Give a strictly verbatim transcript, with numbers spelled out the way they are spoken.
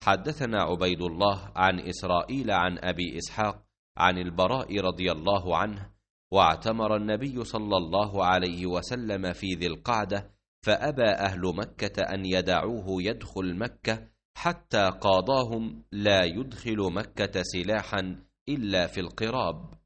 حدثنا عبيد الله عن إسرائيل عن أبي إسحاق عن البراء رضي الله عنه: واعتمر النبي صلى الله عليه وسلم في ذي القعدة، فأبى أهل مكة أن يدعوه يدخل مكة حتى قاضاهم لا يدخل مكة سلاحا إلا في القراب.